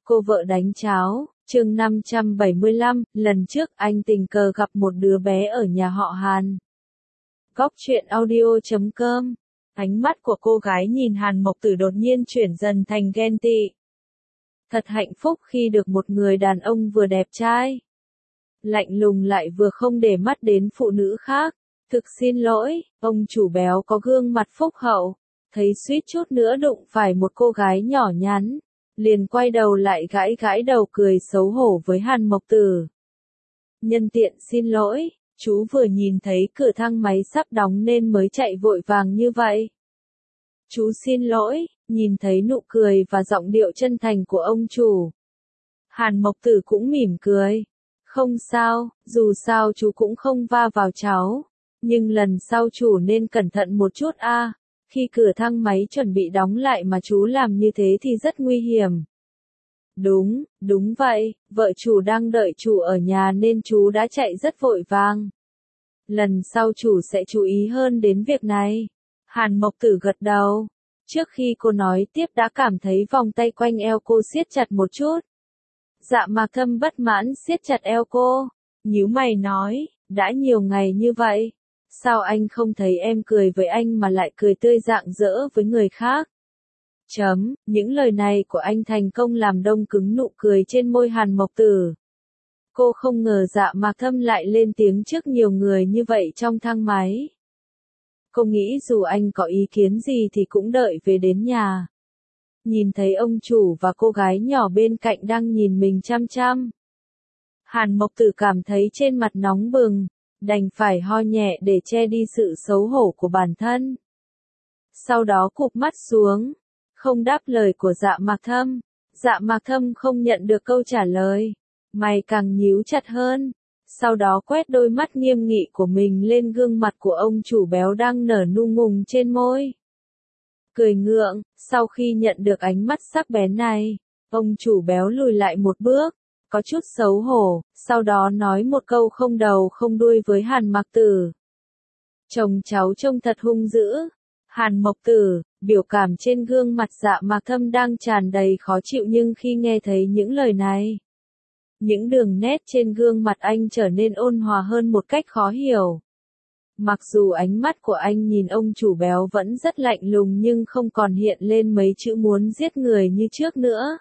Cô vợ đánh cháo, chương 575, lần trước anh tình cờ gặp một đứa bé ở nhà họ Hàn. Góc truyện audio.com. Ánh mắt của cô gái nhìn Hàn Mộc Tử đột nhiên chuyển dần thành ghen tị. Thật hạnh phúc khi được một người đàn ông vừa đẹp trai, lạnh lùng lại vừa không để mắt đến phụ nữ khác. Thực xin lỗi, ông chủ béo có gương mặt phúc hậu, thấy suýt chút nữa đụng phải một cô gái nhỏ nhắn, liền quay đầu lại gãi gãi đầu cười xấu hổ với Hàn Mộc Tử. Nhân tiện xin lỗi, chú vừa nhìn thấy cửa thang máy sắp đóng nên mới chạy vội vàng như vậy. Chú xin lỗi, nhìn thấy nụ cười và giọng điệu chân thành của ông chủ, Hàn Mộc Tử cũng mỉm cười. Không sao, dù sao chú cũng không va vào cháu, nhưng lần sau chủ nên cẩn thận một chút a. Khi cửa thang máy chuẩn bị đóng lại mà chú làm như thế thì rất nguy hiểm. Đúng vậy, vợ chủ đang đợi chủ ở nhà nên chú đã chạy rất vội vàng. Lần sau chủ sẽ chú ý hơn đến việc này. Hàn Mộc Tử gật đầu. Trước khi cô nói tiếp đã cảm thấy vòng tay quanh eo cô siết chặt một chút. Dạ Mạc Thâm bất mãn siết chặt eo cô, nhíu mày nói, đã nhiều ngày như vậy, sao anh không thấy em cười với anh mà lại cười tươi rạng rỡ với người khác? Những lời này của anh thành công làm đông cứng nụ cười trên môi Hàn Mộc Tử. Cô không ngờ Dạ Mạc Thâm lại lên tiếng trước nhiều người như vậy trong thang máy. Cô nghĩ dù anh có ý kiến gì thì cũng đợi về đến nhà. Nhìn thấy ông chủ và cô gái nhỏ bên cạnh đang nhìn mình chăm chăm, Hàn Mộc Tử cảm thấy trên mặt nóng bừng, đành phải ho nhẹ để che đi sự xấu hổ của bản thân. Sau đó cụp mắt xuống, không đáp lời của Dạ Mạc Thâm. Dạ Mạc Thâm không nhận được câu trả lời, mày càng nhíu chặt hơn, sau đó quét đôi mắt nghiêm nghị của mình lên gương mặt của ông chủ béo đang nở nụ ngùng trên môi. Cười ngượng, sau khi nhận được ánh mắt sắc bén này, ông chủ béo lùi lại một bước, có chút xấu hổ, sau đó nói một câu không đầu không đuôi với Hàn Mộc Tử. Chồng cháu trông thật hung dữ. Hàn Mộc Tử, biểu cảm trên gương mặt Dạ Mạc Thâm đang tràn đầy khó chịu nhưng khi nghe thấy những lời này, những đường nét trên gương mặt anh trở nên ôn hòa hơn một cách khó hiểu. Mặc dù ánh mắt của anh nhìn ông chủ béo vẫn rất lạnh lùng nhưng không còn hiện lên mấy chữ muốn giết người như trước nữa.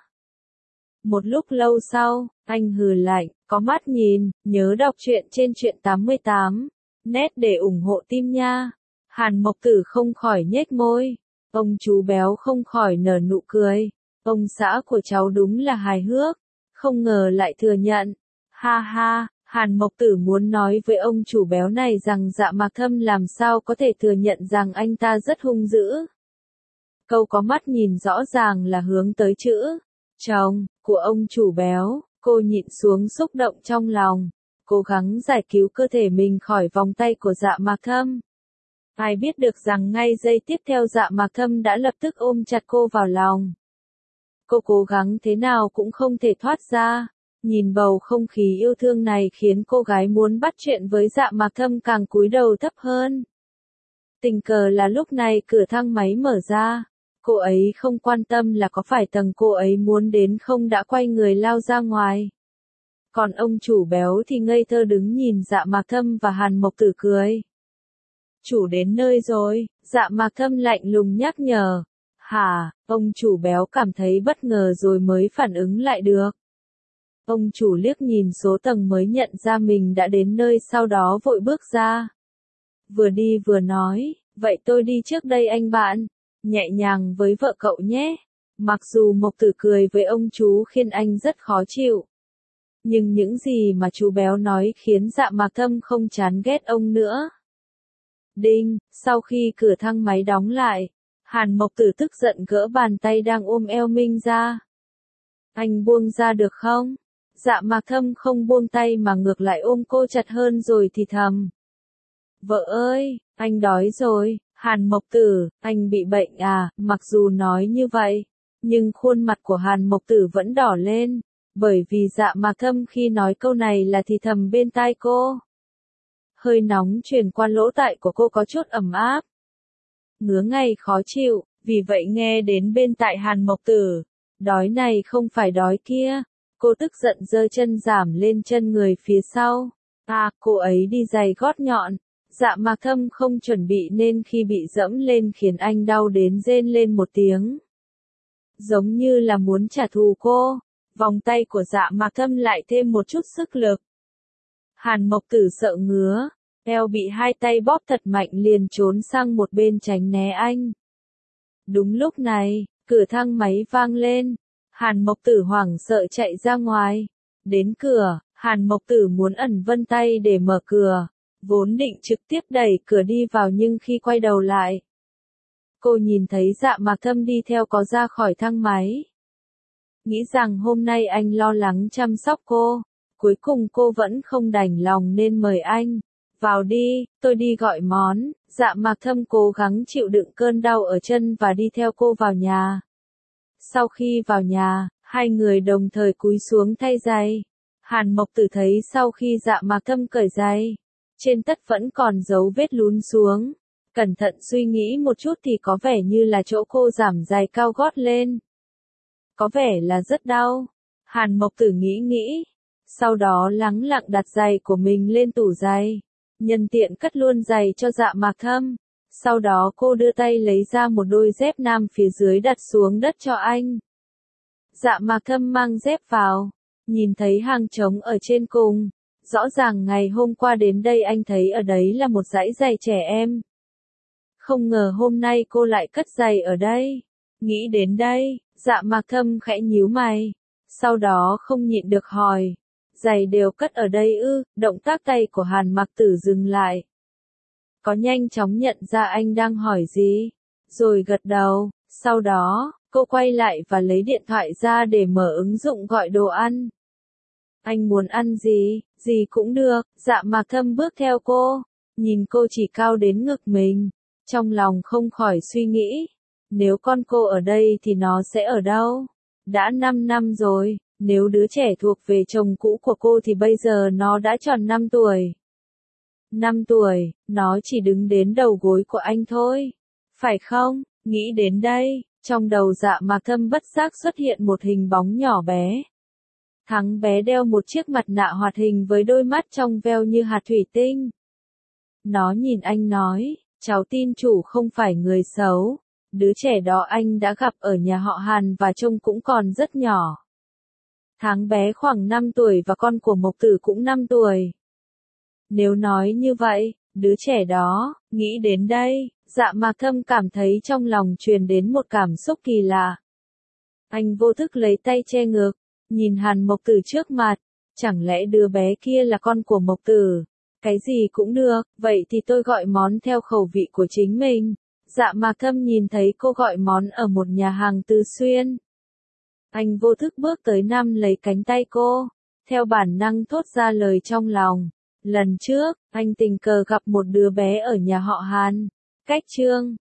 Một lúc lâu sau, anh hừ lạnh, có mắt nhìn, nhớ đọc truyện trên truyện 88, net để ủng hộ team nha. Hàn Mộc Tử không khỏi nhếch môi, ông chú béo không khỏi nở nụ cười. Ông xã của cháu đúng là hài hước, không ngờ lại thừa nhận. Ha ha. Hàn Mộc Tử muốn nói với ông chủ béo này rằng Dạ Mạc Thâm làm sao có thể thừa nhận rằng anh ta rất hung dữ. Câu có mắt nhìn rõ ràng là hướng tới chữ chồng của ông chủ béo. Cô nhịn xuống xúc động trong lòng, cố gắng giải cứu cơ thể mình khỏi vòng tay của Dạ Mạc Thâm. Ai biết được rằng ngay giây tiếp theo Dạ Mạc Thâm đã lập tức ôm chặt cô vào lòng. Cô cố gắng thế nào cũng không thể thoát ra. Nhìn bầu không khí yêu thương này khiến cô gái muốn bắt chuyện với Dạ Mạc Thâm càng cúi đầu thấp hơn. Tình cờ là lúc này cửa thang máy mở ra, cô ấy không quan tâm là có phải tầng cô ấy muốn đến không đã quay người lao ra ngoài. Còn ông chủ béo thì ngây thơ đứng nhìn Dạ Mạc Thâm và Hàn Mộc Tử cười. Chủ đến nơi rồi, Dạ Mạc Thâm lạnh lùng nhắc nhở. Hả, ông chủ béo cảm thấy bất ngờ rồi mới phản ứng lại được. Ông chủ liếc nhìn số tầng mới nhận ra mình đã đến nơi sau đó vội bước ra. Vừa đi vừa nói, vậy tôi đi trước đây anh bạn, nhẹ nhàng với vợ cậu nhé. Mặc dù Mộc Tử cười với ông chú khiến anh rất khó chịu, nhưng những gì mà chú béo nói khiến Dạ Mạc Thâm không chán ghét ông nữa. Đinh, sau khi cửa thang máy đóng lại, Hàn Mộc Tử tức giận gỡ bàn tay đang ôm eo Minh ra. Anh buông ra được không? Dạ Mạc Thâm không buông tay mà ngược lại ôm cô chặt hơn rồi thì thầm. Vợ ơi, anh đói rồi. Hàn Mộc Tử, anh bị bệnh à? Mặc dù nói như vậy, nhưng khuôn mặt của Hàn Mộc Tử vẫn đỏ lên, bởi vì Dạ Mạc Thâm khi nói câu này là thì thầm bên tai cô. Hơi nóng truyền qua lỗ tai của cô có chút ẩm áp, ngứa ngay khó chịu, vì vậy nghe đến bên tai Hàn Mộc Tử, Đói này không phải đói kia. Cô tức giận giơ chân giảm lên chân người phía sau. À, cô ấy đi giày gót nhọn. Dạ Mạc Thâm không chuẩn bị nên khi bị dẫm lên khiến anh đau đến rên lên một tiếng. Giống như là muốn trả thù cô. Vòng tay của Dạ Mạc Thâm lại thêm một chút sức lực. Hàn Mộc Tử sợ ngứa. Eo bị hai tay bóp thật mạnh liền trốn sang một bên tránh né anh. Đúng lúc này, cửa thang máy vang lên. Hàn Mộc Tử hoảng sợ chạy ra ngoài. Đến cửa, Hàn Mộc Tử muốn ẩn vân tay để mở cửa. Vốn định trực tiếp đẩy cửa đi vào nhưng khi quay đầu lại, cô nhìn thấy Dạ Mạc Thâm đi theo có ra khỏi thang máy. Nghĩ rằng hôm nay anh lo lắng chăm sóc cô. Cuối cùng cô vẫn không đành lòng nên mời anh. Vào đi, tôi đi gọi món. Dạ Mạc Thâm cố gắng chịu đựng cơn đau ở chân và đi theo cô vào nhà. Sau khi vào nhà, hai người đồng thời cúi xuống thay giày. Hàn Mộc Tử thấy sau khi Dạ Mạc Thâm cởi giày, trên tất vẫn còn dấu vết lún xuống. Cẩn thận suy nghĩ một chút thì có vẻ như là chỗ cô giảm giày cao gót lên. Có vẻ là rất đau. Hàn Mộc Tử nghĩ. Sau đó lắng lặng đặt giày của mình lên tủ giày. Nhân tiện cất luôn giày cho Dạ Mạc Thâm. Sau đó cô đưa tay lấy ra một đôi dép nam phía dưới đặt xuống đất cho anh. Dạ Mạc Thâm mang dép vào. Nhìn thấy hàng trống ở trên cùng. Rõ ràng ngày hôm qua đến đây anh thấy ở đấy là một dãy giày trẻ em. Không ngờ hôm nay cô lại cất giày ở đây. Nghĩ đến đây, Dạ Mạc Thâm khẽ nhíu mày. Sau đó không nhịn được hỏi. Giày đều cất ở đây ư? Động tác tay của Hàn Mạc Tử dừng lại. Có nhanh chóng nhận ra anh đang hỏi gì. Rồi gật đầu. Sau đó, cô quay lại và lấy điện thoại ra để mở ứng dụng gọi đồ ăn. Anh muốn ăn gì? Gì cũng được. Dạ Mạc Thâm bước theo cô. Nhìn cô chỉ cao đến ngực mình. Trong lòng không khỏi suy nghĩ. Nếu con cô ở đây thì nó sẽ ở đâu? Đã 5 năm rồi. Nếu đứa trẻ thuộc về chồng cũ của cô thì bây giờ nó đã tròn 5 tuổi. 5 tuổi, nó chỉ đứng đến đầu gối của anh thôi. Phải không? Nghĩ đến đây, trong đầu Dạ Mạc Thâm bất giác xuất hiện một hình bóng nhỏ bé. Thắng bé đeo một chiếc mặt nạ hoạt hình với đôi mắt trong veo như hạt thủy tinh. Nó nhìn anh nói, cháu tin chủ không phải người xấu. Đứa trẻ đó anh đã gặp ở nhà họ Hàn và trông cũng còn rất nhỏ. Tháng bé khoảng 5 tuổi và con của Mộc Tử cũng 5 tuổi. Nếu nói như vậy, đứa trẻ đó, nghĩ đến đây, Dạ Mạc Thâm cảm thấy trong lòng truyền đến một cảm xúc kỳ lạ. Anh vô thức lấy tay che ngực, nhìn Hàn Mộc Tử trước mặt, chẳng lẽ đứa bé kia là con của Mộc Tử? Cái gì cũng được, vậy thì tôi gọi món theo khẩu vị của chính mình. Dạ Mạc Thâm nhìn thấy cô gọi món ở một nhà hàng Tứ Xuyên. Anh vô thức bước tới nắm lấy cánh tay cô, theo bản năng thốt ra lời trong lòng. Lần trước, anh tình cờ gặp một đứa bé ở nhà họ Hàn. Cách chương